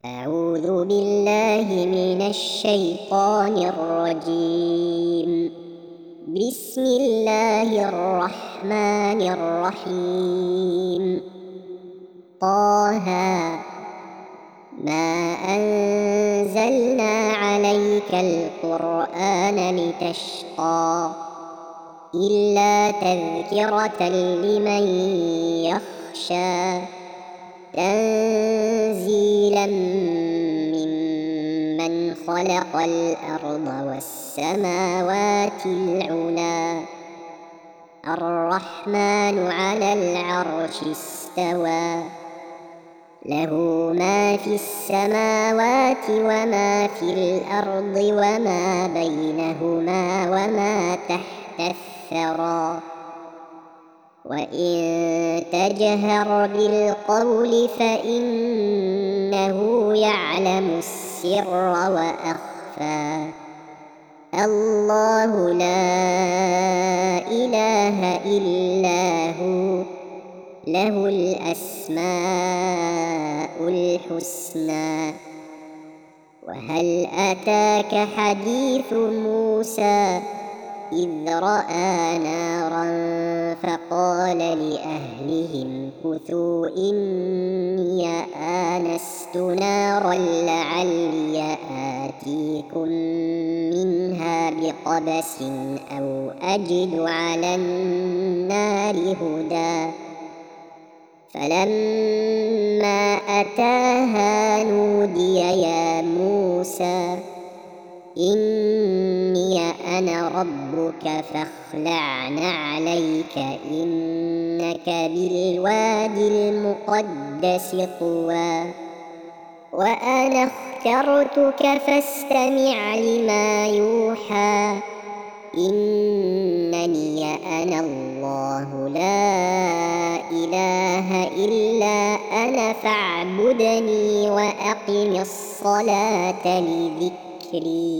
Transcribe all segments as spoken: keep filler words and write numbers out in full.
أعوذ بالله من الشيطان الرجيم. بسم الله الرحمن الرحيم. طه ما أنزلنا عليك القرآن لتشقى إلا تذكرة لمن يخشى تنزيلا ممن خلق الأرض والسماوات العلى الرحمن على العرش استوى له ما في السماوات وما في الأرض وما بينهما وما تحت الثرى وإن تجهر بالقول فإنه يعلم السر وأخفى الله لا إله إلا هو له الأسماء الحسنى. وهل أتاك حديث موسى إذ رأى نارا فقال لأهلهم كثوا إني آنست نارا لعلي آتيكم منها بقبس أو أجد على النار هدى. فلما أتاها نودي يا موسى إني أنا ربك فاخلع نعليك إنك بالوادي المقدس طوى وأنا اخترتك فاستمع لما يوحى إنني أنا الله لا إله إلا أنا فاعبدني وأقم الصلاة لذكري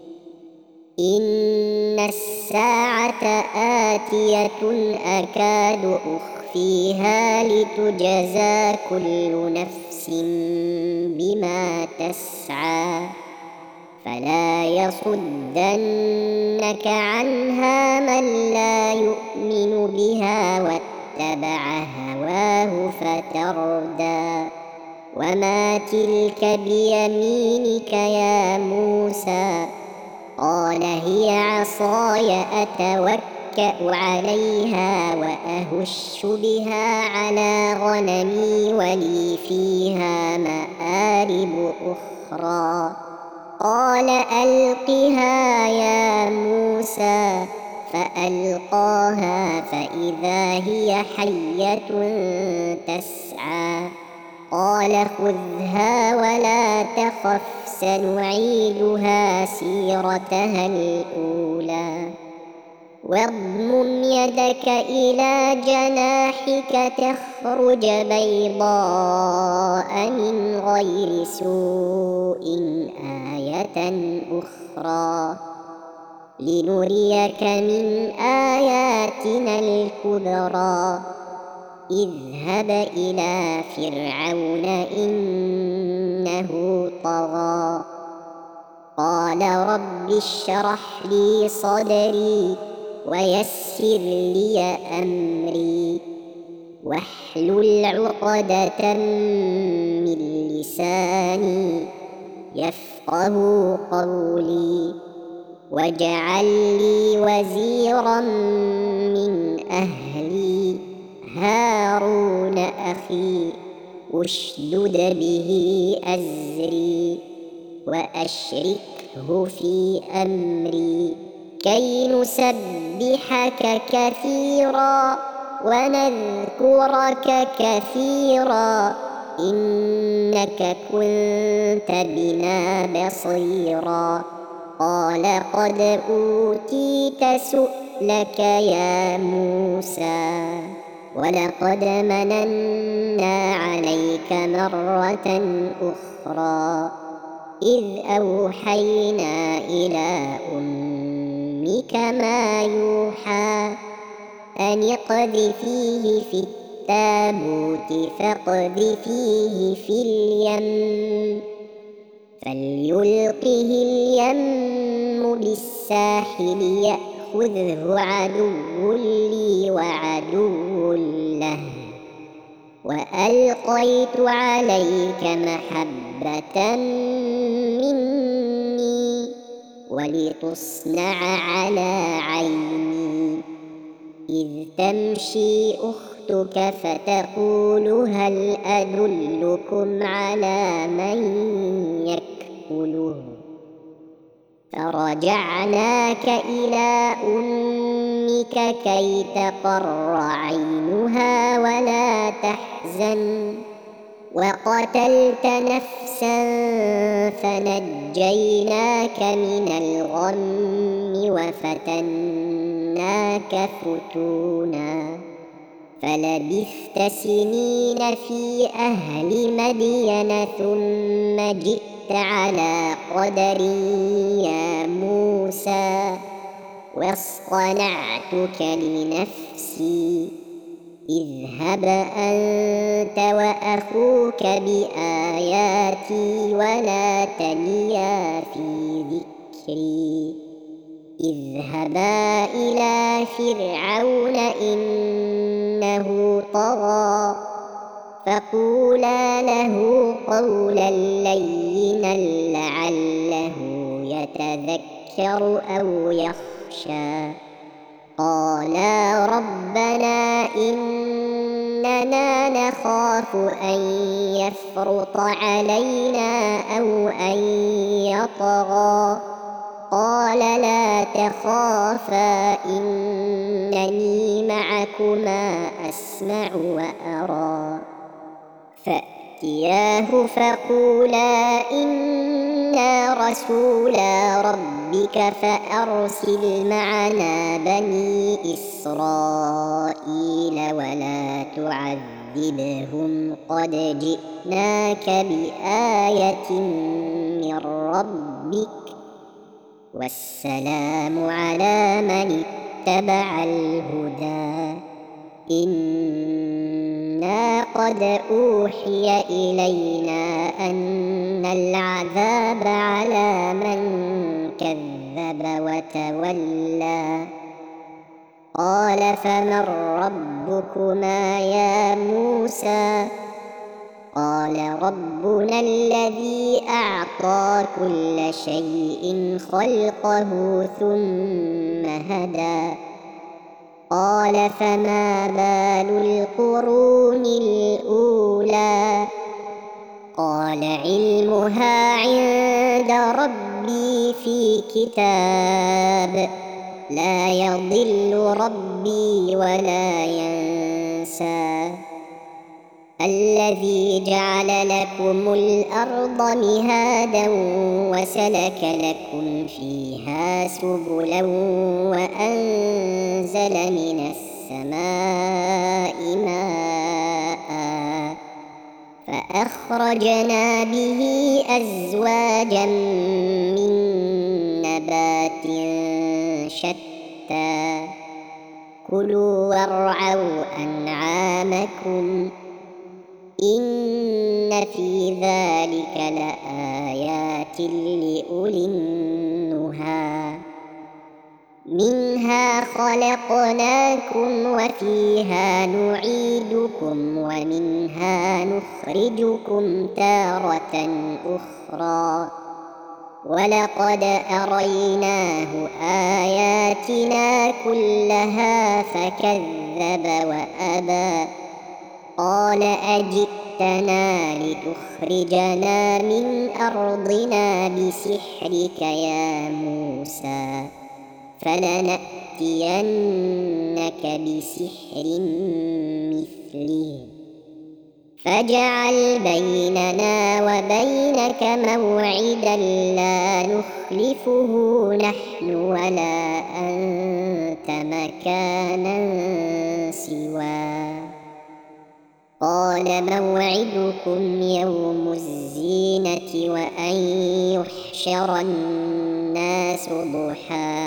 إن الساعة آتية أكاد أخفيها لتجزى كل نفس بما تسعى فلا يصدنك عنها من لا يؤمن بها واتبع هواه فتردى. وما تلك بيمينك يا موسى قال هي عصاي أتوكأ عليها وأهش بها على غنمي ولي فيها مآرب أخرى قال ألقها يا موسى فألقاها فإذا هي حية تسعى قال خذها ولا تخف سنعيدها سيرتها الأولى واضمم يدك إلى جناحك تخرج بيضاء من غير سوء آية أخرى لنريك من آياتنا الكبرى اذهب إلى فرعون إنه طغى قال رب اشرح لي صدري ويسر لي أمري واحلل عقدة من لساني يفقه قولي واجعل لي وزيرا من أهلي هارون أخي اشدد به أزري وأشركه في أمري كي نسبحك كثيرا ونذكرك كثيرا إنك كنت بنا بصيرا قال قد أوتيت سؤلك يا موسى ولقد مننا عليك مرة أخرى إذ أوحينا إلى أمك ما يوحى أن اقذفيه في التابوت فاقذفيه في اليم فليلقه اليم بالساحل يأخذه عدو لي وعدو له، وألقيت عليك محبة مني ولتصنع على عيني، إذ تمشي أختك فتقول هل أدلكم على من يكفله، فرجعناك إلى أمك كي تقر عينها ولا تحزن، وقتلت نفسا فنجيناك من الغم وفتناك فتونا، فلبثت سنين في أهل مدين ثم جئت على قدر يا موسى، واصطنعتك لنفسي، اذهب أنت وأخوك بآياتي ولا تنيا في ذكري، اذهبا إلى فرعون إنه طغى، فقولا له قولا لينا لعله يتذكر أو يخشى. قالا ربنا إننا نخاف أن يفرط علينا أو أن يطغى، قال لا تخافا إنني معكما أسمع وأرى، فأتياه فقولا إنا رسولا ربك فأرسل معنا بني إسرائيل ولا تعذبهم قد جئناك بآية من ربك، والسلام على من اتبع الهدى، إنا قد أوحي إلينا أن العذاب على من كذب وتولى. قال فمن ربكما يا موسى؟ قال ربنا الذي أعطى كل شيء خلقه ثم هدى. قال فما بال القرون الأولى؟ قال علمها عند ربي في كتاب، لا يضل ربي ولا ينسى. الذي جعل لكم الأرض مهادا وسلك لكم فيها سبلا وأنزل من السماء ماء فأخرجنا به أزواجا من نبات شتى، كلوا وارعوا أنعامكم إن في ذلك لآيات لأولي النهى. منها خلقناكم وفيها نعيدكم ومنها نخرجكم تارة أخرى، ولقد أريناه آياتنا كلها فكذب وأبى. قال أجئتنا لتخرجنا من أرضنا بسحرك يا موسى، فلنأتينك بسحر مثله فاجعل بيننا وبينك موعدا لا نخلفه نحن ولا أنت مكانا سواه. قال موعدكم يوم الزينة وأن يحشر الناس ضحى،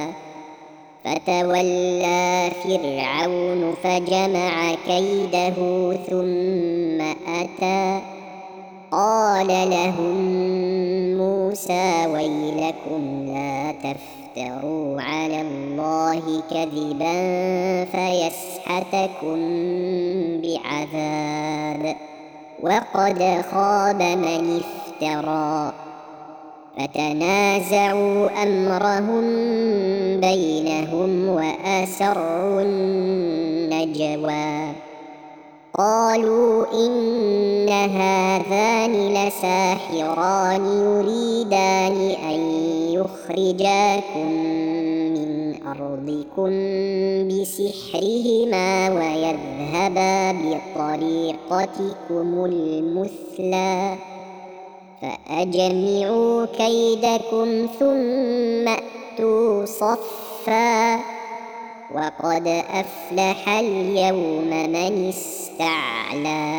فتولى فرعون فجمع كيده ثم أتى. قال لهم موسى ويلكم لا تفتروا على الله كذبا فيسحتكم بعذاب وقد خاب من افترى. فتنازعوا أمرهم بينهم وأسروا النجوى قالوا إن هذان لساحران يريدان أن يخرجاكم من أرضكم بسحرهما ويذهبا بطريقتكم المثلى فأجمعوا كيدكم ثم أتوا صفا وقد أفلح اليوم من استعلى.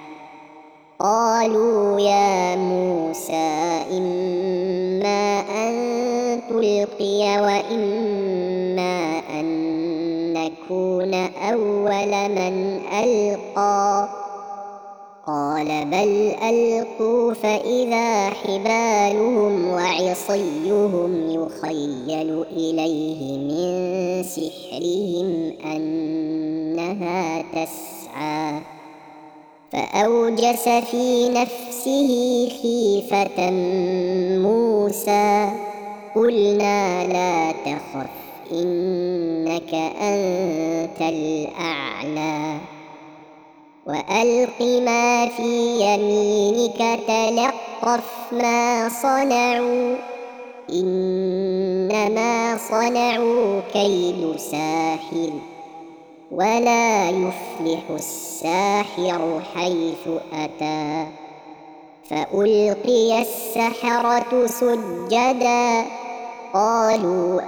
قالوا يا موسى إما أن تلقي وإما أن نكون أول من ألقى قال بل ألقوا فإذا حبالهم وعصيهم يخيل إليه من سحرهم أنها تسعى فأوجس في نفسه خيفة موسى قلنا لا تخف إنك أنت الأعلى وألق ما في يمينك تلقف ما صنعوا إنما صنعوا كيد ساحر ولا يفلح الساحر حيث أتى. فألقي السحرة سجدا قالوا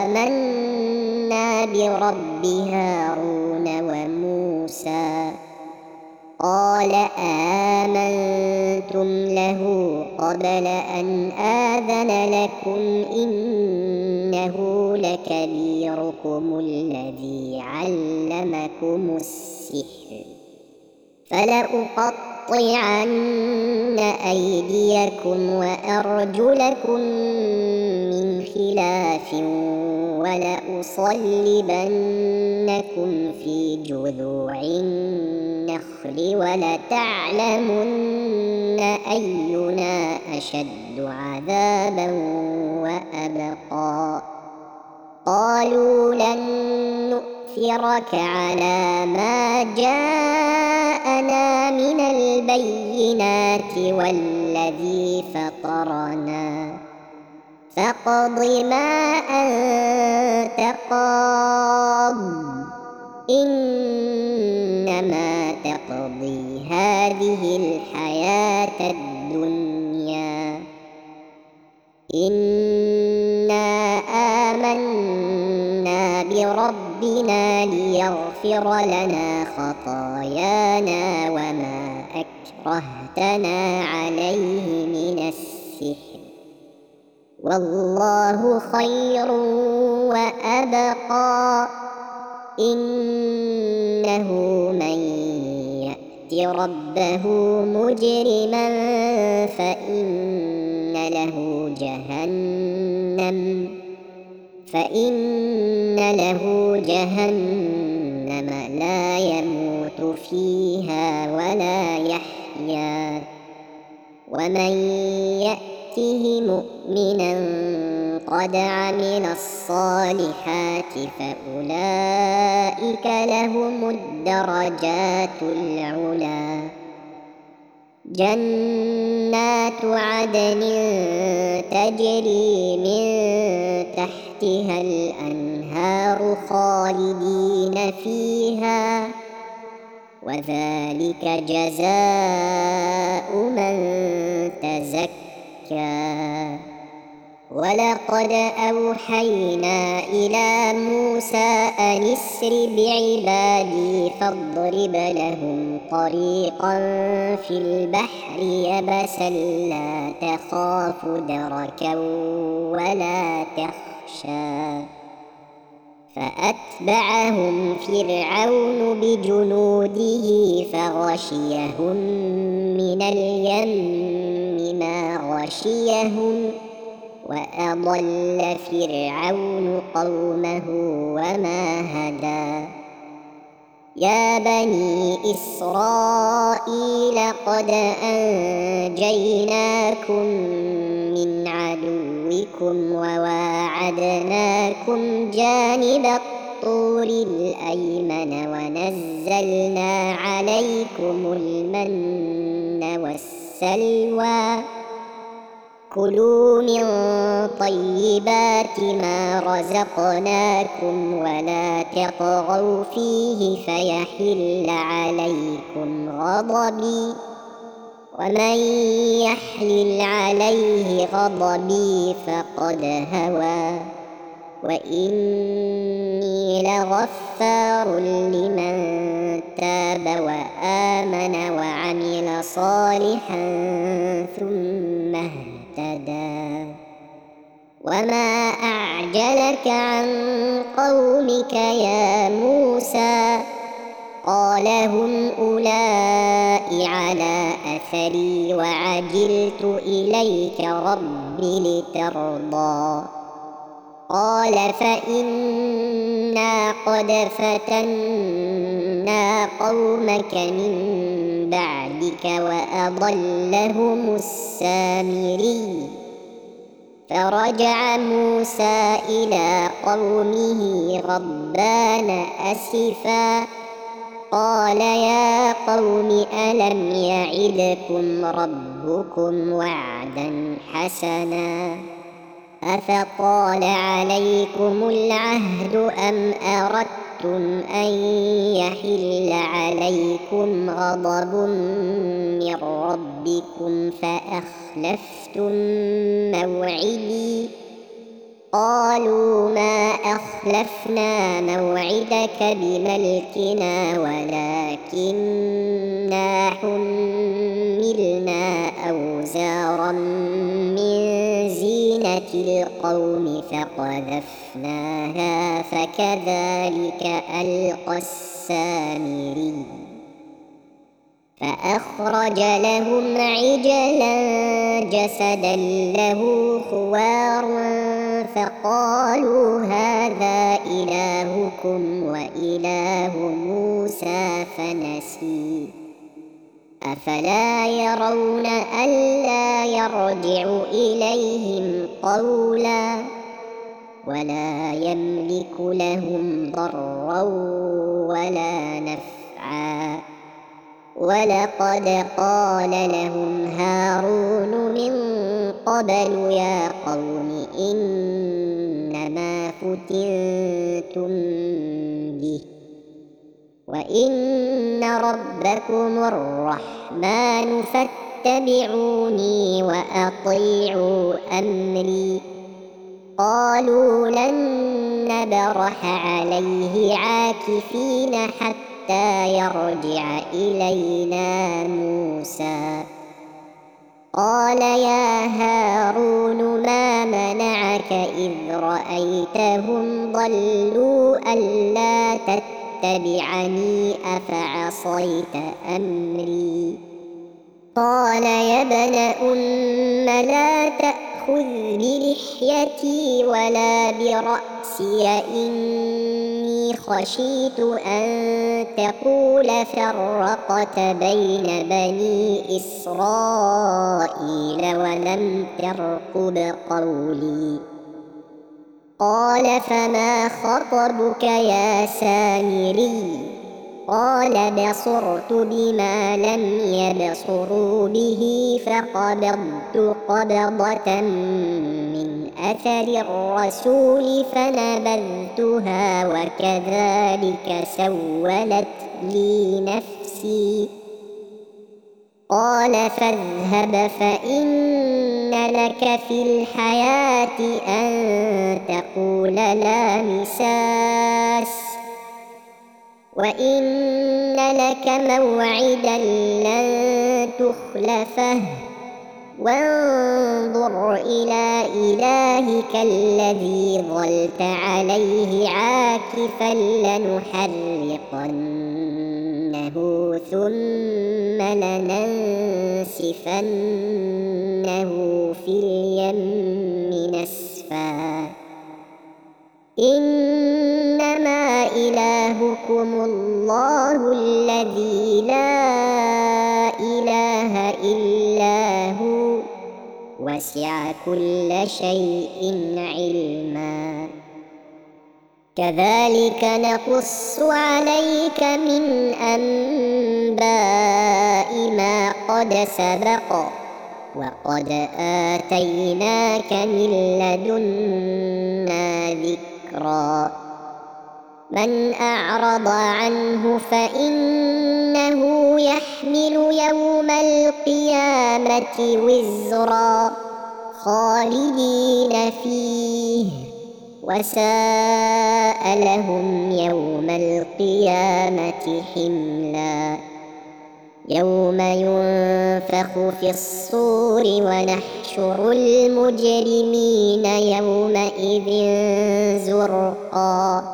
آمنا برب هارون وموسى قال آمنتم له قبل أن آذن لكم إنه لكبيركم الذي علمكم السحر فلأقطعن أيديكم وأرجلكم من خلاف ولأصلبنكم في جذوع النخل ولتعلمن أينا أشد عذابا وأبقى. قالوا لن نؤثرك على ما جاءنا من البينات والذي فطرنا فاقض ما أنت قاض إنما تقضي هذه الحياة الدنيا إنا آمنا بربنا ليغفر لنا خطايانا وما أكرهتنا عليه من السحر والله خير وأبقى. إنه من يأت ربه مجرما فإن له جهنم فإن له جهنم لا يموت فيها ولا يحيا ومن يأته مؤمنا قد عمل الصالحات فأولئك لهم الدرجات العلى. جنات عدن تجري من تحتها الأنهار خالدين فيها وذلك جزاء من تزكى. ولقد أوحينا إلى موسى أن اسر بعبادي فاضرب لهم طريقا في البحر يبسا لا تخاف دركا ولا تخشى فأتبعهم فرعون بجنوده فغشيهم من اليم ما غشيهم وأضل فرعون قومه وما هدى يا بني إسرائيل قد أنجيناكم من عدوكم وواعدناكم جانب الطور الأيمن ونزلنا عليكم المن والسلوى كلوا من طيبات ما رزقناكم ولا تطغوا فيه فيحل عليكم غضبي ومن يحلل عليه غضبي فقد هوى وإني لغفار لمن تاب وآمن وعمل صالحا ثم اهتدى وما أعجلك عن قومك يا موسى قال هم أولئك على أثري وعجلت إليك رب لترضى قال فإنا قد فتنا قومك من بعدك وأضلهم السامري فرجع موسى إلى قومه غضبان أسفا قال يا قوم ألم يعدكم ربكم وعدا حسنا أفطال عليكم العهد أم أردتم أن يحل عليكم غضب من ربكم فأخلفتم موعدي قالوا ما أخلفنا موعدك بملكنا ولكننا حملنا أوزارا من زينة القوم فقذفناها فكذلك ألقى السامري فأخرج لهم عجلا جسدا له خوار فقالوا هذا إلهكم وإله موسى فنسي أفلا يرون ألا يرجع إليهم قولا ولا يملك لهم ضرا ولا نفعا ولقد قال لهم هارون من قبل يا قوم إنما فتنتم به وإن ربكم الرحمن فاتبعوني وأطيعوا أمري قالوا لن نبرح عليه عاكفين حتى يرجع إلينا موسى قال يا هارون ما منعك إذ رأيتهم ضلوا ألا تتبعني أفعصيت أمري قال يا ابن أم لا تأخذ بلحيتي ولا برأسي إني خشيت أن تقول فرقت بين بني إسرائيل ولم ترقب قولي قال فما خطبك يا سامري قال بصرت بما لم يبصروا به فقبضت قبضة من أثر الرسول فنبذتها وكذلك سولت لي نفسي قال فاذهب فإن لك في الحياة أن تقول لا مساس وإن لك موعدا لن تخلفه وانظر إلى إلهك الذي ظلت عليه عاكفا لنحرقنه ثم لننسفنه في اليم نسفا إنما إلهكم الله الذي لا إله إلا هو وسع كل شيء علما كذلك نقص عليك من أنباء ما قد سبق وقد آتيناك من لدنا ذكرا من أعرض عنه فإنه يحمل يوم القيامة وزرا خالدين فيه وساء لهم يوم القيامة حملا يوم ينفخ في الصور ونحشر المجرمين يومئذ زرقا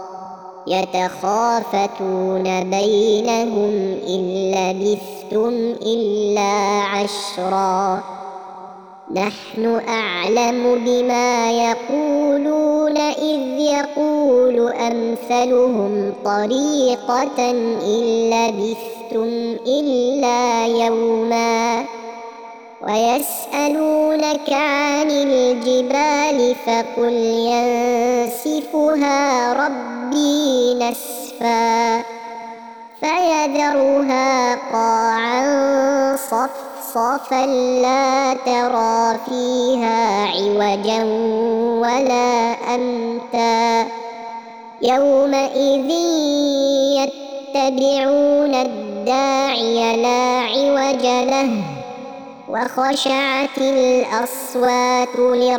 يتخافتون بينهم إن لبثتم إلا عشرا نحن أعلم بما يقولون إذ يقول أمثلهم طريقة إن لبثتم إلا يوما ويسألونك عن الجبال فقل ينسفها ربي نسفا فيذرها قاعا صفصفا لا ترى فيها عوجا ولا أمتا يومئذ يتبعون الداعي لا عوج له وخشعت الأصوات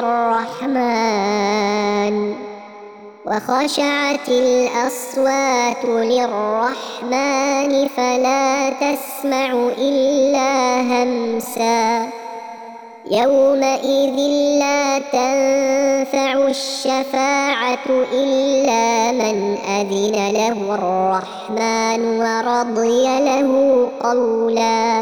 للرحمن وخشعت الأصوات للرحمن فلا تسمع إلا همسا يومئذ لا تنفع الشفاعة إلا من أذن له الرحمن ورضي له قولا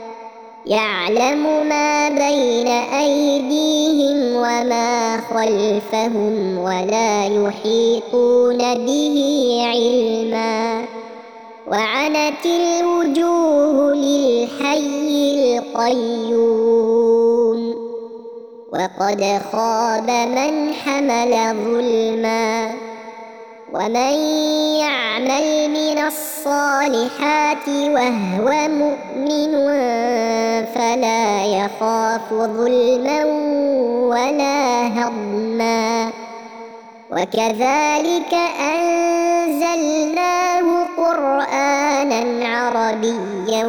يعلم ما بين أيديهم وما خلفهم ولا يحيطون به علما وعنت الوجوه للحي القيوم وقد خاب من حمل ظلما ومن يعمل من الصالحات وهو مؤمن فلا يخاف ظلما ولا هضما وكذلك أنزلناه قرآنا عربيا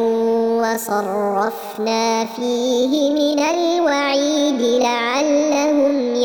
وصرفنا فيه من الوعيد لعلهم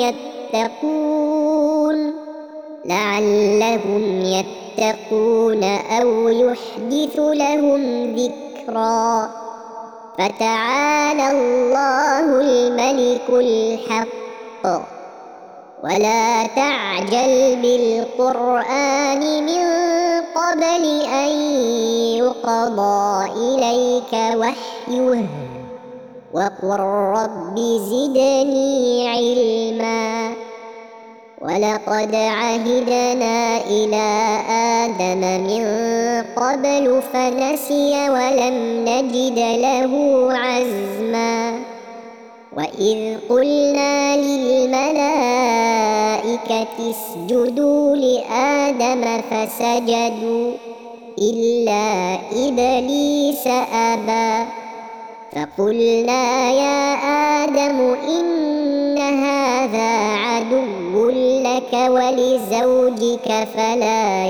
يتقون لعلهم يتقون أو يحدث لهم ذكرا فتعالى الله الملك الحق ولا تعجل بالقرآن من قبل أن يقضى إليك وحيه وقل رب زدني علما ولقد عهدنا إلى آدم من قبل فنسي ولم نجد له عزما وإذ قلنا للملائكة اسجدوا لآدم فسجدوا إلا إبليس أبى فقلنا يا آدم إن هذا عدو لك ولزوجك فلا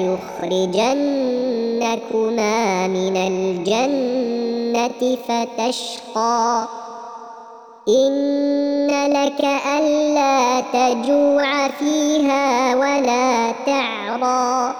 يخرجنكما من الجنة فتشقى إن لك ألا تجوع فيها ولا تعرى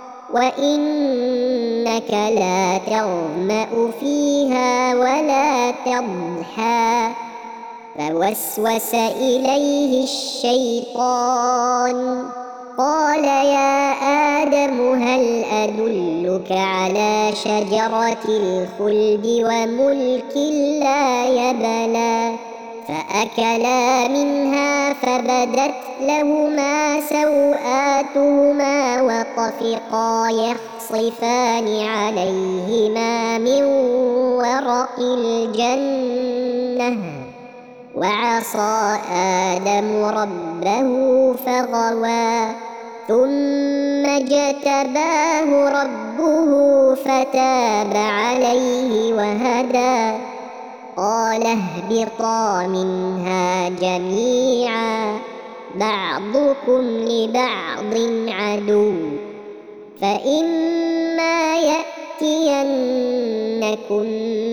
وإنك لا تظمأ فيها ولا تضحى فوسوس إليه الشيطان قال يا آدم هل أدلك على شجرة الخلد وملك لا يبلى فأكلا منها فبدت لهما سوآتهما وطفقا يخصفان عليهما من ورق الجنة وعصى آدم ربه فغوى ثم اجتباه ربه فتاب عليه وهدى قال اهبطا منها جميعا بعضكم لبعض عدو فإما يأتينكم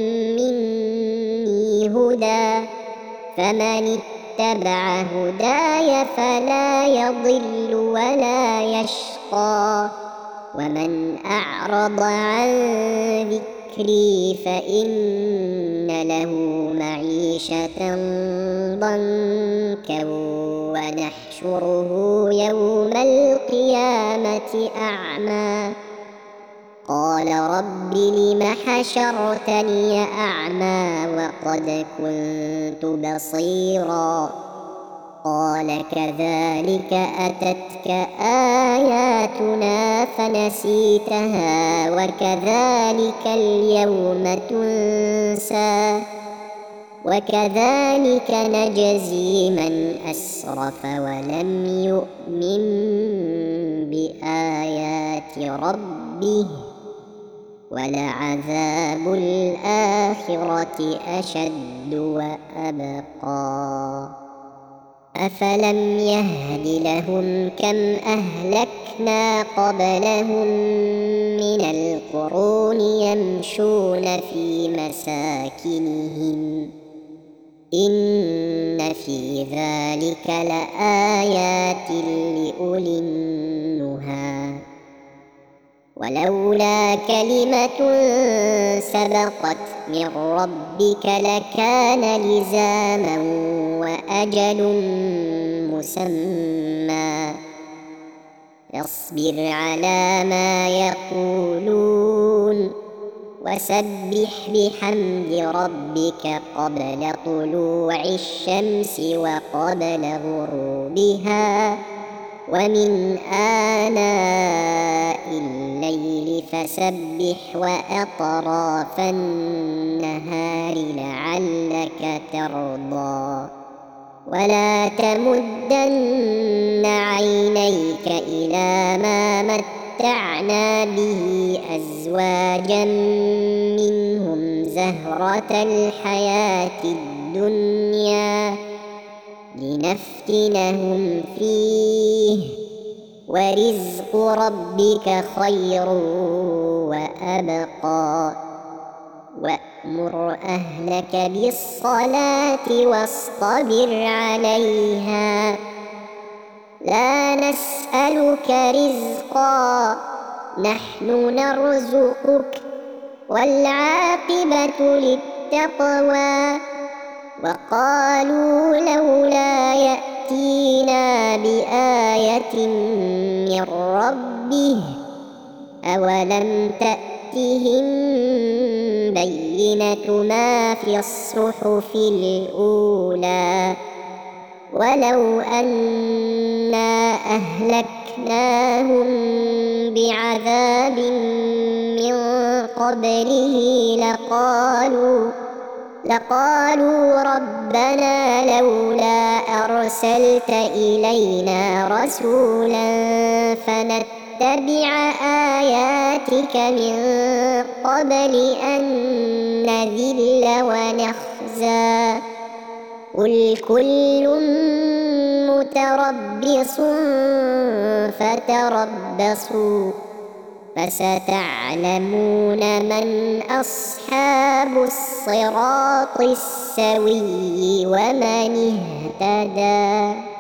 مني هدى فمن اتبع هداي فلا يضل ولا يشقى ومن أعرض عن ذكري فإن له معيشة ضنكا ونحشره يوم القيامة أعمى قال رب لم حشرتني أعمى وقد كنت بصيرا قال كذلك أتتك آياتنا فنسيتها وكذلك اليوم تنسى وكذلك نجزي من أسرف ولم يؤمن بآيات ربه ولعذاب الآخرة أشد وأبقى أفلم يهد لهم كم أهلكنا قبلهم من القرون يمشون في مساكنهم إن في ذلك لآيات لأولي النهى ولولا كلمة سبقت من ربك لكان لزاما وأجل مسمى فاصبر على ما يقولون وسبح بحمد ربك قبل طلوع الشمس وقبل غروبها ومن آناء الليل فسبح وأطراف النهار لعلك ترضى ولا تمدن عينيك إلى ما متعنا به أزواجا منهم زهرة الحياة الدنيا لنفتنهم فيه ورزق ربك خير وأبقى وأمر أهلك بالصلاة واصطبر عليها لا نسألك رزقا نحن نرزقك والعاقبة للتقوى وقالوا لولا يأتينا بآية من ربه أولم تأتهم بينة ما في الصحف الأولى ولو أنا أهلكناهم بعذاب من قبله لقالوا لقالوا ربنا لولا أرسلت إلينا رسولا فنتبع آياتك من قبل أن نذل ونخزى قل كل متربص فتربصوا فستعلمون من أصحاب الصراط السوي ومن اهتدى.